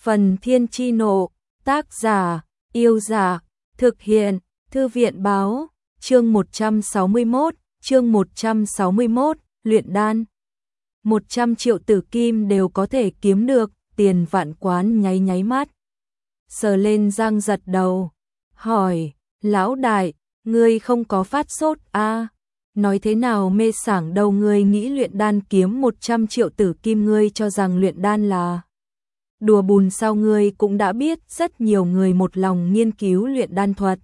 Phần Thiên Chi Nộ, tác giả, Yêu Giả, thực hiện, Thư viện Báo, chương 161, luyện đan. 100 triệu tử kim đều có thể kiếm được, Tiền Vạn Quán nháy mắt. Sờ lên Giang Giật đầu, hỏi, lão đại, ngươi không có phát sốt à? Nói thế nào mê sảng đầu ngươi nghĩ luyện đan kiếm 100 triệu tử kim, ngươi cho rằng luyện đan là đùa bùn sao? Ngươi cũng đã biết rất nhiều người một lòng nghiên cứu luyện đan thuật,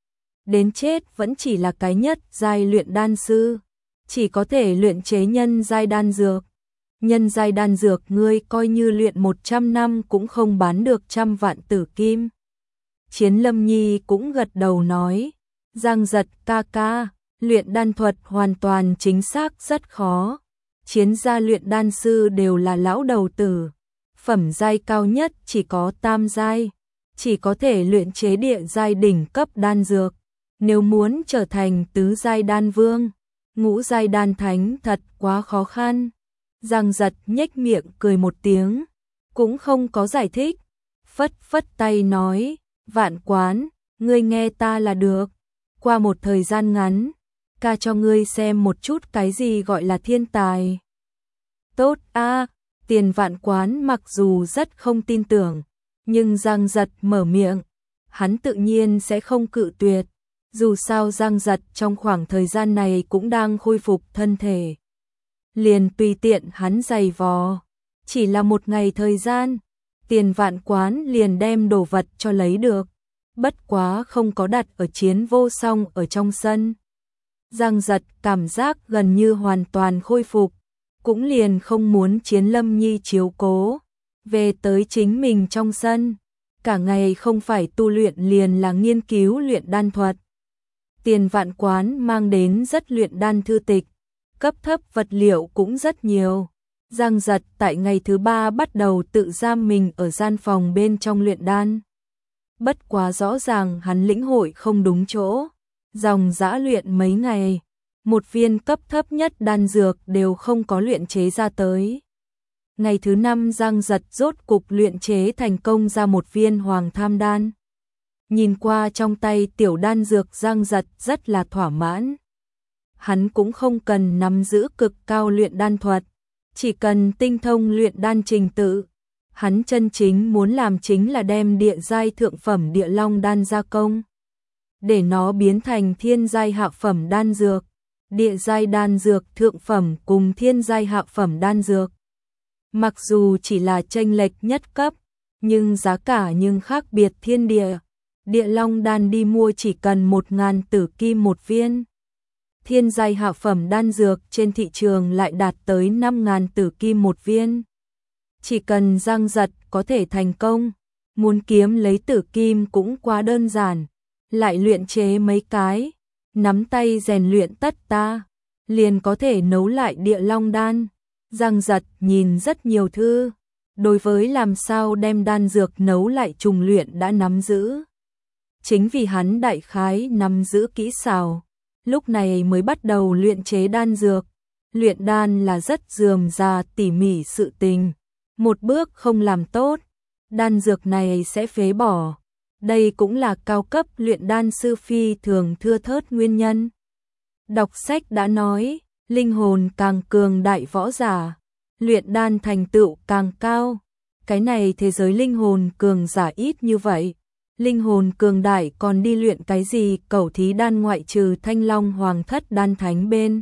đến chết vẫn chỉ là cái nhất giai luyện đan sư, chỉ có thể luyện chế nhân giai đan dược. Nhân giai đan dược ngươi coi như luyện 100 năm cũng không bán được 100 vạn tử kim. Chiến Lâm Nhi cũng gật đầu nói, Giang Giật ca ca, luyện đan thuật hoàn toàn chính xác rất khó. Chiến gia luyện đan sư đều là lão đầu tử, phẩm giai cao nhất chỉ có tam giai, chỉ có thể luyện chế địa giai đỉnh cấp đan dược. Nếu muốn trở thành tứ giai đan vương, ngũ giai đan thánh thật quá khó khăn. Giang Giật nhếch miệng cười một tiếng, cũng không có giải thích, phất phất tay nói, Vạn Quán, ngươi nghe ta là được. Qua một thời gian ngắn, ca cho ngươi xem một chút cái gì gọi là thiên tài. Tốt a. Tiền Vạn Quán mặc dù rất không tin tưởng, nhưng Giang Giật mở miệng, hắn tự nhiên sẽ không cự tuyệt. Dù sao Giang Giật trong khoảng thời gian này cũng đang khôi phục thân thể, liền tùy tiện hắn giày vò. Chỉ là một ngày thời gian, Tiền Vạn Quán liền đem đồ vật cho lấy được, bất quá không có đặt ở Chiến Vô Song ở trong sân. Giang Giật cảm giác gần như hoàn toàn khôi phục, cũng liền không muốn Chiến Lâm Nhi chiếu cố, về tới chính mình trong sân, cả ngày không phải tu luyện liền là nghiên cứu luyện đan thuật. Tiền Vạn Quán mang đến rất luyện đan thư tịch, cấp thấp vật liệu cũng rất nhiều. Giang Giật tại ngày thứ 3 bắt đầu tự giam mình ở gian phòng bên trong luyện đan. Bất quá rõ ràng hắn lĩnh hội không đúng chỗ, dòng dã luyện mấy ngày, một viên cấp thấp nhất đan dược đều không có luyện chế ra tới. Ngày thứ 5 Giang Giật rốt cục luyện chế thành công ra một viên hoàng tham đan. Nhìn qua trong tay tiểu đan dược, Giang Giật rất là thỏa mãn. Hắn cũng không cần nắm giữ cực cao luyện đan thuật, chỉ cần tinh thông luyện đan trình tự. Hắn chân chính muốn làm chính là đem địa giai thượng phẩm địa long đan gia công, để nó biến thành thiên giai hạ phẩm đan dược. Địa giai đan dược thượng phẩm cùng thiên giai hạ phẩm đan dược, mặc dù chỉ là chênh lệch nhất cấp, nhưng giá cả nhưng khác biệt thiên địa. Địa long đan đi mua chỉ cần 1.000 tử kim một viên. Thiên giai hạ phẩm đan dược trên thị trường lại đạt tới 5.000 tử kim một viên. Chỉ cần Giang Giật có thể thành công, muốn kiếm lấy tử kim cũng quá đơn giản. Lại luyện chế mấy cái, nắm tay rèn luyện tất ta, liền có thể nấu lại địa long đan. Giang Giật nhìn rất nhiều thư, đối với làm sao đem đan dược nấu lại trùng luyện đã nắm giữ. Chính vì hắn đại khái nắm giữ kỹ xảo, lúc này mới bắt đầu luyện chế đan dược. Luyện đan là rất rườm rà tỉ mỉ sự tình, một bước không làm tốt, đan dược này sẽ phế bỏ. Đây cũng là cao cấp luyện đan sư phi thường thưa thớt nguyên nhân. Đọc sách đã nói, linh hồn càng cường đại võ giả, luyện đan thành tựu càng cao. Cái này thế giới linh hồn cường giả ít như vậy, linh hồn cường đại còn đi luyện cái gì cẩu thí đan, ngoại trừ Thanh Long Hoàng Thất đan thánh bên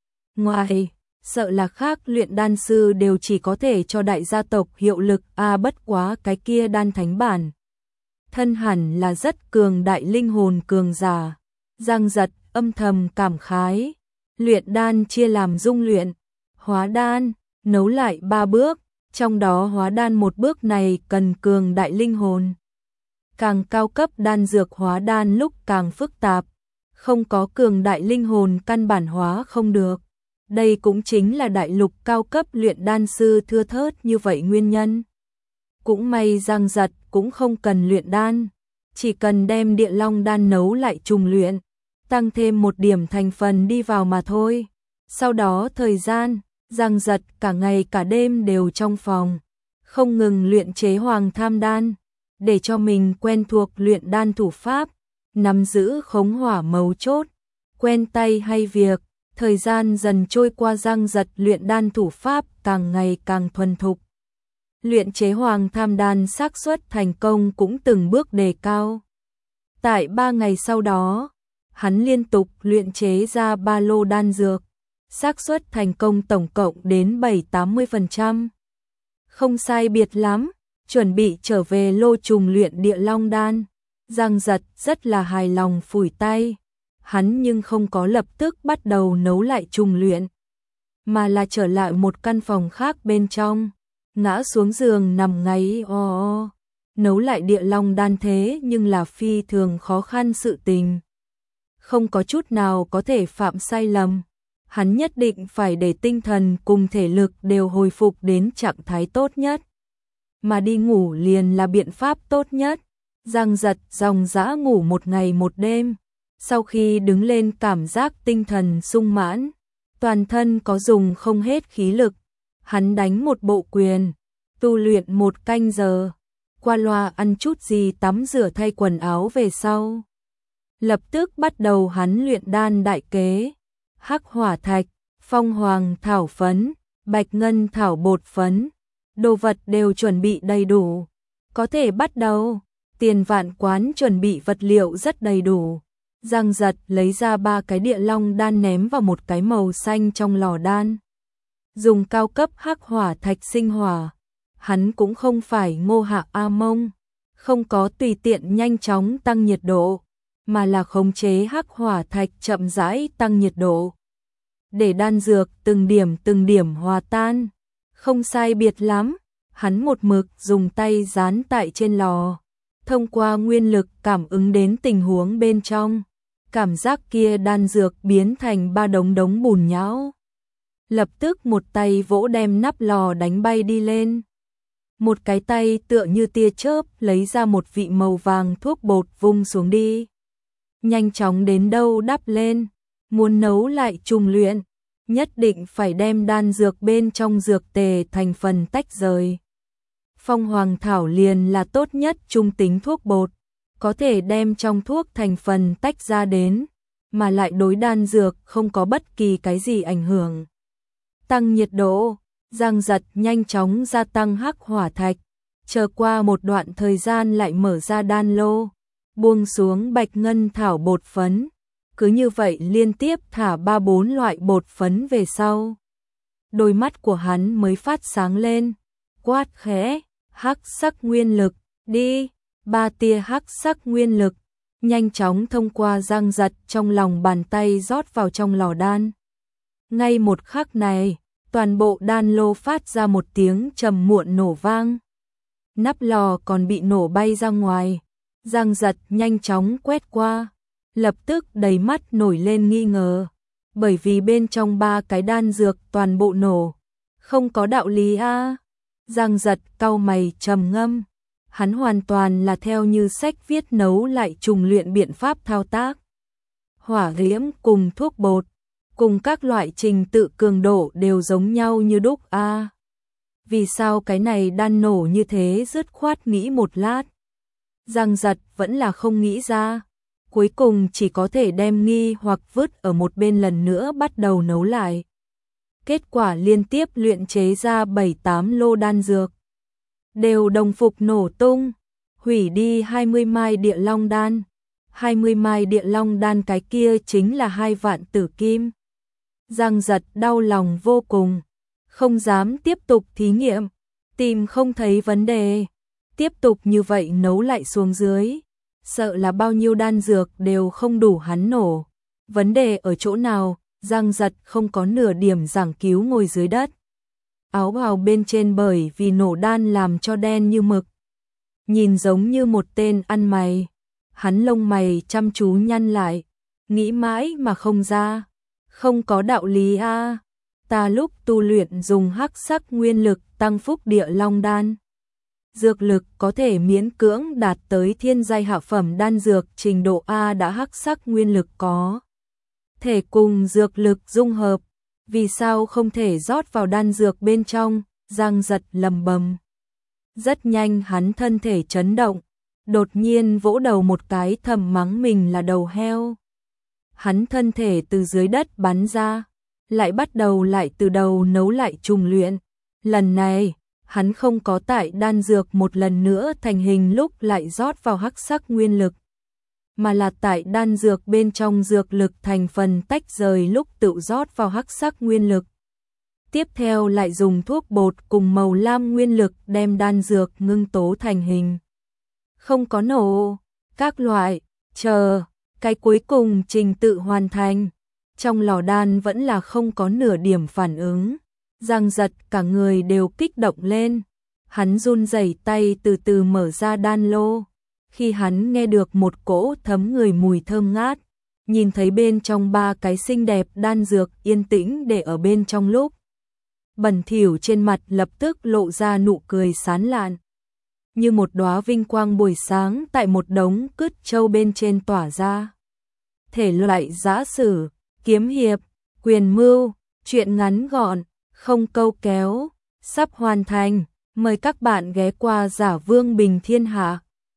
ngoài, sợ là khác luyện đan sư đều chỉ có thể cho đại gia tộc hiệu lực a. Bất quá cái kia đan thánh bản thân hẳn là rất cường đại linh hồn cường giả. Giang Giật âm thầm cảm khái, luyện đan chia làm dung luyện, hóa đan, nấu lại 3 bước, trong đó hóa đan một bước này cần cường đại linh hồn. Càng cao cấp đan dược hóa đan lúc càng phức tạp, không có cường đại linh hồn căn bản hóa không được. Đây cũng chính là đại lục cao cấp luyện đan sư thưa thớt như vậy nguyên nhân. Cũng may Giang Giật cũng không cần luyện đan, chỉ cần đem địa long đan nấu lại trùng luyện, tăng thêm một điểm thành phần đi vào mà thôi. Sau đó thời gian, Giang Giật cả ngày cả đêm đều trong phòng, không ngừng luyện chế Hoàng Tham Đan, để cho mình quen thuộc luyện đan thủ pháp, nắm giữ khống hỏa mấu chốt, quen tay hay việc. Thời gian dần trôi qua, Giang Giật luyện đan thủ pháp càng ngày càng thuần thục. Luyện chế Hoàng Tham Đan xác suất thành công cũng từng bước đề cao. Tại 3 ngày sau đó, hắn liên tục luyện chế ra 3 lô đan dược, xác suất thành công tổng cộng đến 70-80%. Không sai biệt lắm, chuẩn bị trở về lô trùng luyện địa long đan. Giang Giật rất là hài lòng phủi tay. Hắn nhưng không có lập tức bắt đầu nấu lại trùng luyện, mà là trở lại một căn phòng khác bên trong, ngã xuống giường nằm ngáy o. Nấu lại địa long đan thế nhưng là phi thường khó khăn sự tình. Không có chút nào có thể phạm sai lầm. Hắn nhất định phải để tinh thần cùng thể lực đều hồi phục đến trạng thái tốt nhất. Mà đi ngủ liền là biện pháp tốt nhất. Giang Giật dòng dã ngủ một ngày một đêm. Sau khi đứng lên cảm giác tinh thần sung mãn, toàn thân có dùng không hết khí lực. Hắn đánh một bộ quyền, tu luyện 1 canh giờ, qua loa ăn chút gì tắm rửa thay quần áo về sau. Lập tức bắt đầu hắn luyện đan đại kế, hắc hỏa thạch, phong hoàng thảo phấn, bạch ngân thảo bột phấn, đồ vật đều chuẩn bị đầy đủ. Có thể bắt đầu, Tiền Vạn Quán chuẩn bị vật liệu rất đầy đủ. Giang Giật lấy ra 3 cái địa long đan ném vào một cái màu xanh trong lò đan. Dùng cao cấp hắc hỏa thạch sinh hỏa. Hắn cũng không phải Ngô Hạ A Mông, không có tùy tiện nhanh chóng tăng nhiệt độ, mà là khống chế hắc hỏa thạch chậm rãi tăng nhiệt độ. Để đan dược từng điểm hòa tan. Không sai biệt lắm, hắn một mực dùng tay dán tại trên lò, thông qua nguyên lực cảm ứng đến tình huống bên trong. Cảm giác kia đan dược biến thành 3 đống bùn nhão. Lập tức một tay vỗ đem nắp lò đánh bay đi lên. Một cái tay tựa như tia chớp lấy ra một vị màu vàng thuốc bột vung xuống đi. Nhanh chóng đến đâu đắp lên. Muốn nấu lại trùng luyện, nhất định phải đem đan dược bên trong dược tề thành phần tách rời. Phong hoàng thảo liền là tốt nhất trung tính thuốc bột, có thể đem trong thuốc thành phần tách ra đến, mà lại đối đan dược không có bất kỳ cái gì ảnh hưởng. Tăng nhiệt độ, Giang Giật nhanh chóng gia tăng hắc hỏa thạch, chờ qua một đoạn thời gian lại mở ra đan lô, buông xuống bạch ngân thảo bột phấn. Cứ như vậy liên tiếp thả 3-4 loại bột phấn về sau. Đôi mắt của hắn mới phát sáng lên, quát khẽ, hắc sắc nguyên lực, đi. 3 tia hắc sắc nguyên lực, nhanh chóng thông qua Giang Giật trong lòng bàn tay rót vào trong lò đan. Ngay một khắc này, toàn bộ đan lô phát ra một tiếng trầm muộn nổ vang. Nắp lò còn bị nổ bay ra ngoài. Giang Giật nhanh chóng quét qua, lập tức đầy mắt nổi lên nghi ngờ, bởi vì bên trong 3 cái đan dược toàn bộ nổ. Không có đạo lý a. Giang Giật cau mày trầm ngâm. Hắn hoàn toàn là theo như sách viết nấu lại trùng luyện biện pháp thao tác. Hỏa diễm cùng thuốc bột, cùng các loại trình tự cường độ đều giống nhau như đúc a. Vì sao cái này đan nổ như thế? Dứt khoát nghĩ một lát. Giang Giật vẫn là không nghĩ ra. Cuối cùng chỉ có thể đem nghi hoặc vứt ở một bên, lần nữa bắt đầu nấu lại. Kết quả liên tiếp luyện chế ra 7-8 lô đan dược, đều đồng phục nổ tung, hủy đi 20 mai địa long đan. 20 mai địa long đan cái kia chính là 2 vạn tử kim. Giang Giật đau lòng vô cùng, không dám tiếp tục thí nghiệm, tìm không thấy vấn đề. Tiếp tục như vậy nấu lại xuống dưới, sợ là bao nhiêu đan dược đều không đủ hắn nổ. Vấn đề ở chỗ nào? Giang Giật không có nửa điểm giảng cứu, ngồi dưới đất. Áo bào bên trên bởi vì nổ đan làm cho đen như mực, nhìn giống như một tên ăn mày. Hắn lông mày chăm chú nhăn lại, nghĩ mãi mà không ra. Không có đạo lý a. Ta lúc tu luyện dùng hắc sắc nguyên lực tăng phúc địa long đan, dược lực có thể miễn cưỡng đạt tới thiên giai hạ phẩm đan dược trình độ A, đã hắc sắc nguyên lực có thể cùng dược lực dung hợp, vì sao không thể rót vào đan dược bên trong? Giang Giật lầm bầm. Rất nhanh hắn thân thể chấn động, đột nhiên vỗ đầu một cái thầm mắng mình là đầu heo. Hắn thân thể từ dưới đất bắn ra, lại bắt đầu lại từ đầu nấu lại trùng luyện. Lần này, hắn không có tại đan dược một lần nữa thành hình lúc lại rót vào hắc sắc nguyên lực, mà là tại đan dược bên trong dược lực thành phần tách rời lúc tự rót vào hắc sắc nguyên lực. Tiếp theo lại dùng thuốc bột cùng màu lam nguyên lực đem đan dược ngưng tố thành hình. Không có nổ, các loại, chờ, cái cuối cùng trình tự hoàn thành. Trong lò đan vẫn là không có nửa điểm phản ứng. Giang Giật cả người đều kích động lên. Hắn run rẩy tay từ từ mở ra đan lô. Khi hắn nghe được một cỗ thấm người mùi thơm ngát, nhìn thấy bên trong 3 cái xinh đẹp đan dược yên tĩnh để ở bên trong lúc, Bẩn Thỉu trên mặt lập tức lộ ra nụ cười sán lạn, như một đóa vinh quang buổi sáng tại một đống cứt châu bên trên tỏa ra. Thể loại giã sử, kiếm hiệp, quyền mưu, truyện ngắn gọn, không câu kéo, sắp hoàn thành. Mời các bạn ghé qua Giả Vương Bình Thiên Hạ.